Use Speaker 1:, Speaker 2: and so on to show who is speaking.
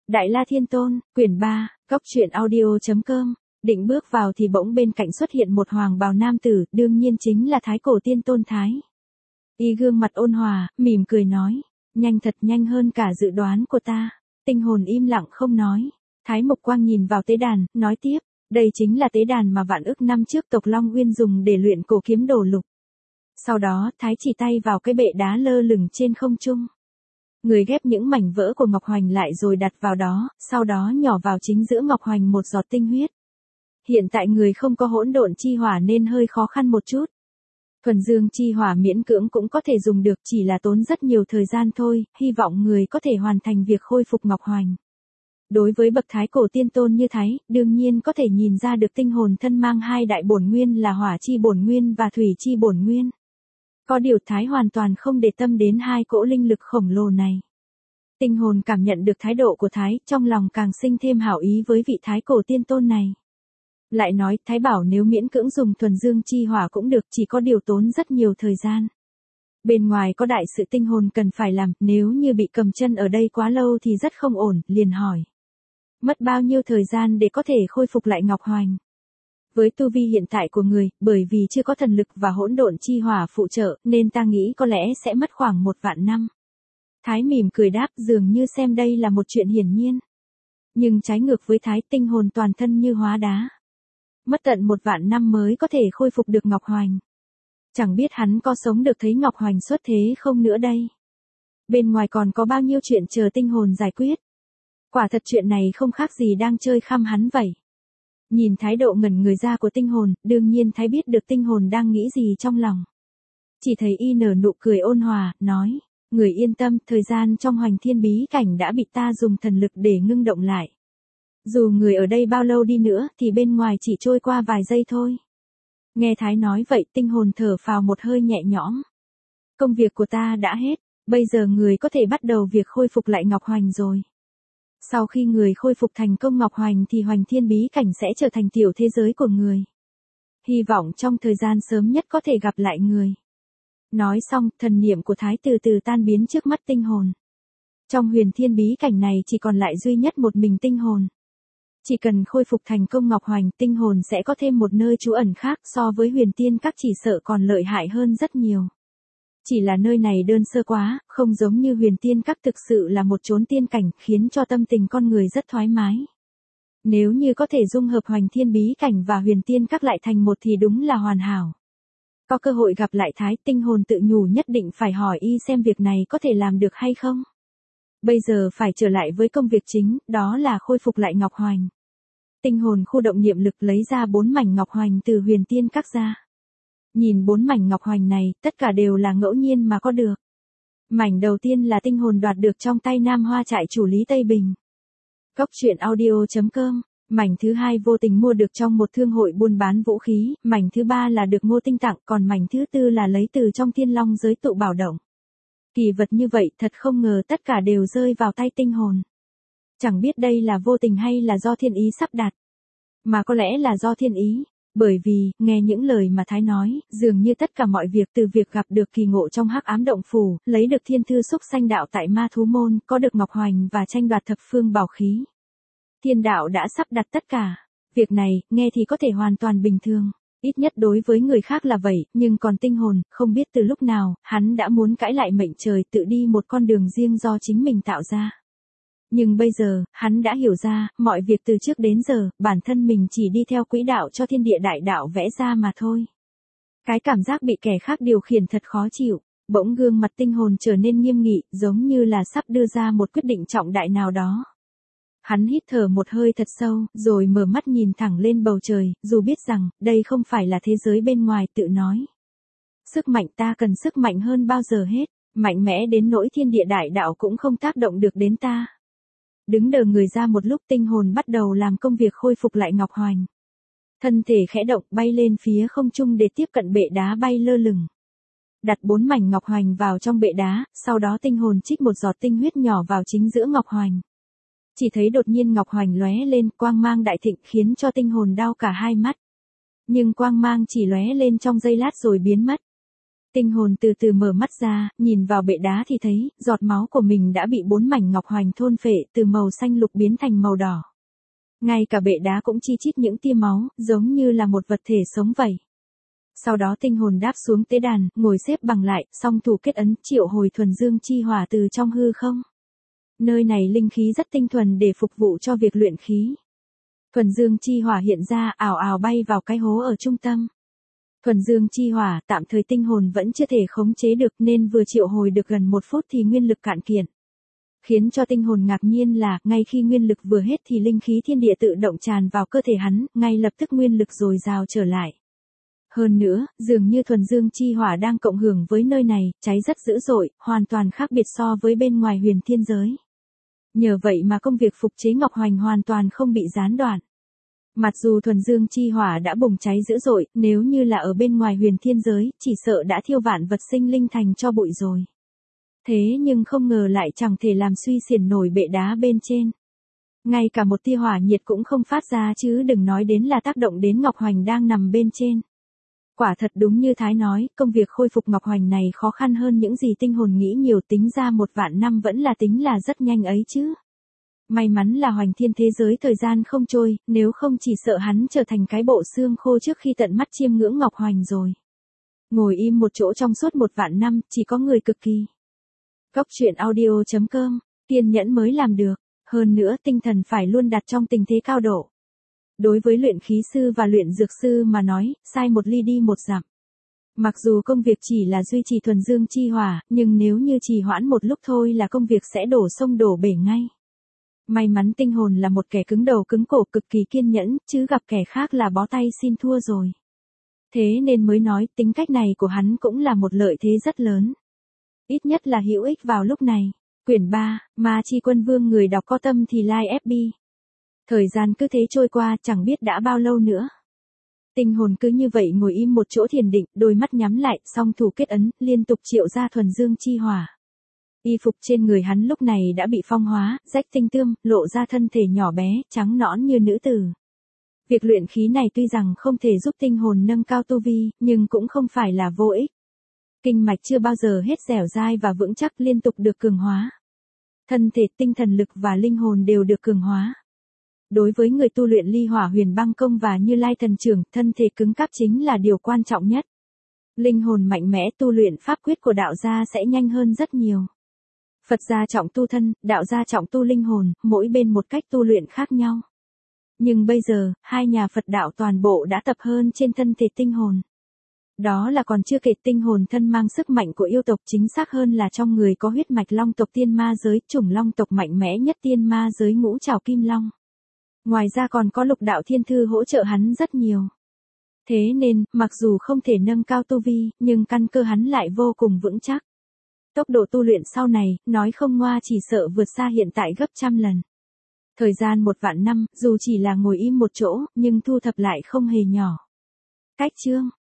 Speaker 1: Đại La Thiên Tôn, quyển 3, Góc truyện audio.com. Định bước vào thì bỗng bên cạnh xuất hiện một hoàng bào nam tử, đương nhiên chính là Thái Cổ Tiên Tôn Thái. Y gương mặt ôn hòa, mỉm cười nói, nhanh thật nhanh hơn cả dự đoán của ta. Tinh hồn im lặng không nói. Thái Mộc Quang nhìn vào tế đàn, nói tiếp, đây chính là tế đàn mà vạn ức năm trước tộc Long Uyên dùng để luyện cổ kiếm đồ lục. Sau đó, Thái chỉ tay vào cái bệ đá lơ lửng trên không trung. Người ghép những mảnh vỡ của Ngọc Hoành lại rồi đặt vào đó, sau đó nhỏ vào chính giữa Ngọc Hoành một giọt tinh huyết. Hiện tại người không có hỗn độn chi hỏa nên hơi khó khăn một chút. Thuần dương chi hỏa miễn cưỡng cũng có thể dùng được, chỉ là tốn rất nhiều thời gian thôi, hy vọng người có thể hoàn thành việc khôi phục Ngọc Hoành. Đối với bậc Thái Cổ Tiên Tôn như Thái, đương nhiên có thể nhìn ra được tinh hồn thân mang hai đại bổn nguyên là hỏa chi bổn nguyên và thủy chi bổn nguyên. Có điều Thái hoàn toàn không để tâm đến hai cỗ linh lực khổng lồ này. Tinh hồn cảm nhận được thái độ của Thái, trong lòng càng sinh thêm hảo ý với vị Thái Cổ Tiên Tôn này. Lại nói, Thái bảo nếu miễn cưỡng dùng thuần dương chi hỏa cũng được, chỉ có điều tốn rất nhiều thời gian. Bên ngoài có đại sự tinh hồn cần phải làm, nếu như bị cầm chân ở đây quá lâu thì rất không ổn, liền hỏi. Mất bao nhiêu thời gian để có thể khôi phục lại Ngọc Hoành? Với tu vi hiện tại của người, bởi vì chưa có thần lực và hỗn độn chi hỏa phụ trợ, nên ta nghĩ có lẽ sẽ mất khoảng 1.000 năm. Thái mỉm cười đáp, dường như xem đây là một chuyện hiển nhiên. Nhưng trái ngược với Thái, tinh hồn toàn thân như hóa đá. Mất tận 1.000 năm mới có thể khôi phục được Ngọc Hoành. Chẳng biết hắn có sống được thấy Ngọc Hoành xuất thế không nữa đây. Bên ngoài còn có bao nhiêu chuyện chờ tinh hồn giải quyết. Quả thật chuyện này không khác gì đang chơi khăm hắn vậy. Nhìn thái độ ngẩn người ra của tinh hồn, đương nhiên Thái biết được tinh hồn đang nghĩ gì trong lòng. Chỉ thấy y nở nụ cười ôn hòa, nói, người yên tâm, thời gian trong Hoành Thiên bí cảnh đã bị ta dùng thần lực để ngưng động lại. Dù người ở đây bao lâu đi nữa, thì bên ngoài chỉ trôi qua vài giây thôi. Nghe Thái nói vậy, tinh hồn thở phào một hơi nhẹ nhõm. Công việc của ta đã hết, bây giờ người có thể bắt đầu việc khôi phục lại Ngọc Hoành rồi. Sau khi người khôi phục thành công Ngọc Hoành thì Hoành Thiên bí cảnh sẽ trở thành tiểu thế giới của người. Hy vọng trong thời gian sớm nhất có thể gặp lại người. Nói xong, thần niệm của Thái từ từ tan biến trước mắt tinh hồn. Trong Huyền Thiên bí cảnh này chỉ còn lại duy nhất một mình tinh hồn. Chỉ cần khôi phục thành công Ngọc Hoành, tinh hồn sẽ có thêm một nơi trú ẩn khác, so với Huyền Tiên Các chỉ sợ còn lợi hại hơn rất nhiều. Chỉ là nơi này đơn sơ quá, không giống như Huyền Tiên Các thực sự là một chốn tiên cảnh, khiến cho tâm tình con người rất thoải mái. Nếu như có thể dung hợp Hoành Thiên bí cảnh và Huyền Tiên Các lại thành một thì đúng là hoàn hảo. Có cơ hội gặp lại Thái, tinh hồn tự nhủ nhất định phải hỏi y xem việc này có thể làm được hay không. Bây giờ phải trở lại với công việc chính, đó là khôi phục lại Ngọc Hoành. Tinh hồn khu động niệm lực lấy ra 4 mảnh Ngọc Hoành từ Huyền Tiên Các ra. Nhìn 4 mảnh Ngọc Hoành này, tất cả đều là ngẫu nhiên mà có được. Mảnh đầu tiên là tinh hồn đoạt được trong tay Nam Hoa Trại chủ Lý Tây Bình. Góc truyện audio.com. Mảnh thứ hai vô tình mua được trong một thương hội buôn bán vũ khí, mảnh thứ ba là được Ngô Tinh tặng, còn mảnh thứ tư là lấy từ trong Thiên Long giới tụ bảo động. Kỳ vật như vậy thật không ngờ tất cả đều rơi vào tay tinh hồn. Chẳng biết đây là vô tình hay là do thiên ý sắp đặt. Mà có lẽ là do thiên ý, bởi vì, nghe những lời mà Thái nói, dường như tất cả mọi việc từ việc gặp được kỳ ngộ trong Hắc Ám Động Phủ, lấy được thiên thư xúc sanh đạo tại Ma Thú Môn, có được Ngọc Hoành và tranh đoạt thập phương bảo khí. Thiên đạo đã sắp đặt tất cả. Việc này, nghe thì có thể hoàn toàn bình thường. Ít nhất đối với người khác là vậy, nhưng còn tinh hồn, không biết từ lúc nào, hắn đã muốn cãi lại mệnh trời tự đi một con đường riêng do chính mình tạo ra. Nhưng bây giờ, hắn đã hiểu ra, mọi việc từ trước đến giờ, bản thân mình chỉ đi theo quỹ đạo cho thiên địa đại đạo vẽ ra mà thôi. Cái cảm giác bị kẻ khác điều khiển thật khó chịu, bỗng gương mặt tinh hồn trở nên nghiêm nghị, giống như là sắp đưa ra một quyết định trọng đại nào đó. Hắn hít thở một hơi thật sâu, rồi mở mắt nhìn thẳng lên bầu trời, dù biết rằng, đây không phải là thế giới bên ngoài, tự nói. Sức mạnh ta cần sức mạnh hơn bao giờ hết, mạnh mẽ đến nỗi thiên địa đại đạo cũng không tác động được đến ta. Đứng đờ người ra một lúc tinh hồn bắt đầu làm công việc khôi phục lại Ngọc Hoành. Thân thể khẽ động bay lên phía không trung để tiếp cận bệ đá bay lơ lửng. Đặt 4 mảnh Ngọc Hoành vào trong bệ đá, sau đó tinh hồn trích một giọt tinh huyết nhỏ vào chính giữa Ngọc Hoành. Chỉ thấy đột nhiên Ngọc Hoành lóe lên, quang mang đại thịnh khiến cho tinh hồn đau cả hai mắt. Nhưng quang mang chỉ lóe lên trong giây lát rồi biến mất. Tinh hồn từ từ mở mắt ra, nhìn vào bệ đá thì thấy, giọt máu của mình đã bị 4 mảnh ngọc hoành thôn phệ, từ màu xanh lục biến thành màu đỏ. Ngay cả bệ đá cũng chi chít những tia máu, giống như là một vật thể sống vậy. Sau đó tinh hồn đáp xuống tế đàn, ngồi xếp bằng lại, song thủ kết ấn, triệu hồi thuần dương chi hỏa từ trong hư không. Nơi này linh khí rất tinh thuần để phục vụ cho việc luyện khí. Thuần dương chi hỏa hiện ra, ào ào bay vào cái hố ở trung tâm. Thuần dương chi hỏa, tạm thời tinh hồn vẫn chưa thể khống chế được nên vừa triệu hồi được gần 1 phút thì nguyên lực cạn kiệt. Khiến cho tinh hồn ngạc nhiên là, ngay khi nguyên lực vừa hết thì linh khí thiên địa tự động tràn vào cơ thể hắn, ngay lập tức nguyên lực dồi dào trở lại. Hơn nữa, dường như thuần dương chi hỏa đang cộng hưởng với nơi này, cháy rất dữ dội, hoàn toàn khác biệt so với bên ngoài huyền thiên giới. Nhờ vậy mà công việc phục chế ngọc hoành hoàn toàn không bị gián đoạn. Mặc dù thuần dương chi hỏa đã bùng cháy dữ dội, nếu như là ở bên ngoài huyền thiên giới, chỉ sợ đã thiêu vạn vật sinh linh thành cho bụi rồi. Thế nhưng không ngờ lại chẳng thể làm suy xiển nổi bệ đá bên trên. Ngay cả một tia hỏa nhiệt cũng không phát ra chứ đừng nói đến là tác động đến ngọc hoành đang nằm bên trên. Quả thật đúng như Thái nói, công việc khôi phục ngọc hoành này khó khăn hơn những gì tinh hồn nghĩ nhiều, tính ra 1 vạn năm vẫn là tính là rất nhanh ấy chứ. May mắn là hoành thiên thế giới thời gian không trôi, nếu không chỉ sợ hắn trở thành cái bộ xương khô trước khi tận mắt chiêm ngưỡng ngọc hoành rồi. Ngồi im một chỗ trong suốt 1 vạn năm, chỉ có người cực kỳ. Góc truyện audio.com, kiên nhẫn mới làm được, hơn nữa tinh thần phải luôn đặt trong tình thế cao độ. Đối với luyện khí sư và luyện dược sư mà nói, sai 1 ly đi 1 dặm. Mặc dù công việc chỉ là duy trì thuần dương chi hỏa, nhưng nếu như trì hoãn một lúc thôi là công việc sẽ đổ sông đổ bể ngay. May mắn tinh hồn là một kẻ cứng đầu cứng cổ cực kỳ kiên nhẫn, chứ gặp kẻ khác là bó tay xin thua rồi. Thế nên mới nói tính cách này của hắn cũng là một lợi thế rất lớn. Ít nhất là hữu ích vào lúc này. Quyển 3, Ma Chi Quân Vương người đọc có tâm thì like FB. Thời gian cứ thế trôi qua chẳng biết đã bao lâu nữa. Tinh hồn cứ như vậy ngồi im một chỗ thiền định, đôi mắt nhắm lại, song thủ kết ấn, liên tục triệu ra thuần dương chi hỏa. Y phục trên người hắn lúc này đã bị phong hóa, rách tinh tươm, lộ ra thân thể nhỏ bé, trắng nõn như nữ tử. Việc luyện khí này tuy rằng không thể giúp tinh hồn nâng cao tu vi, nhưng cũng không phải là vô ích. Kinh mạch chưa bao giờ hết dẻo dai và vững chắc liên tục được cường hóa. Thân thể, tinh thần lực và linh hồn đều được cường hóa. Đối với người tu luyện Ly Hỏa Huyền Băng Công và Như Lai Thần Trưởng, thân thể cứng cáp chính là điều quan trọng nhất. Linh hồn mạnh mẽ, tu luyện pháp quyết của đạo gia sẽ nhanh hơn rất nhiều. Phật gia trọng tu thân, đạo gia trọng tu linh hồn, mỗi bên một cách tu luyện khác nhau. Nhưng bây giờ, hai nhà Phật đạo toàn bộ đã tập hơn trên thân thể tinh hồn. Đó là còn chưa kể tinh hồn thân mang sức mạnh của yêu tộc, chính xác hơn là trong người có huyết mạch long tộc tiên ma giới, chủng long tộc mạnh mẽ nhất tiên ma giới Ngũ Trảo Kim Long. Ngoài ra còn có Lục Đạo Thiên Thư hỗ trợ hắn rất nhiều. Thế nên, mặc dù không thể nâng cao tu vi, nhưng căn cơ hắn lại vô cùng vững chắc. Tốc độ tu luyện sau này, nói không ngoa chỉ sợ vượt xa hiện tại gấp trăm lần. Thời gian 1 vạn năm, dù chỉ là ngồi im một chỗ, nhưng thu thập lại không hề nhỏ. Cách chương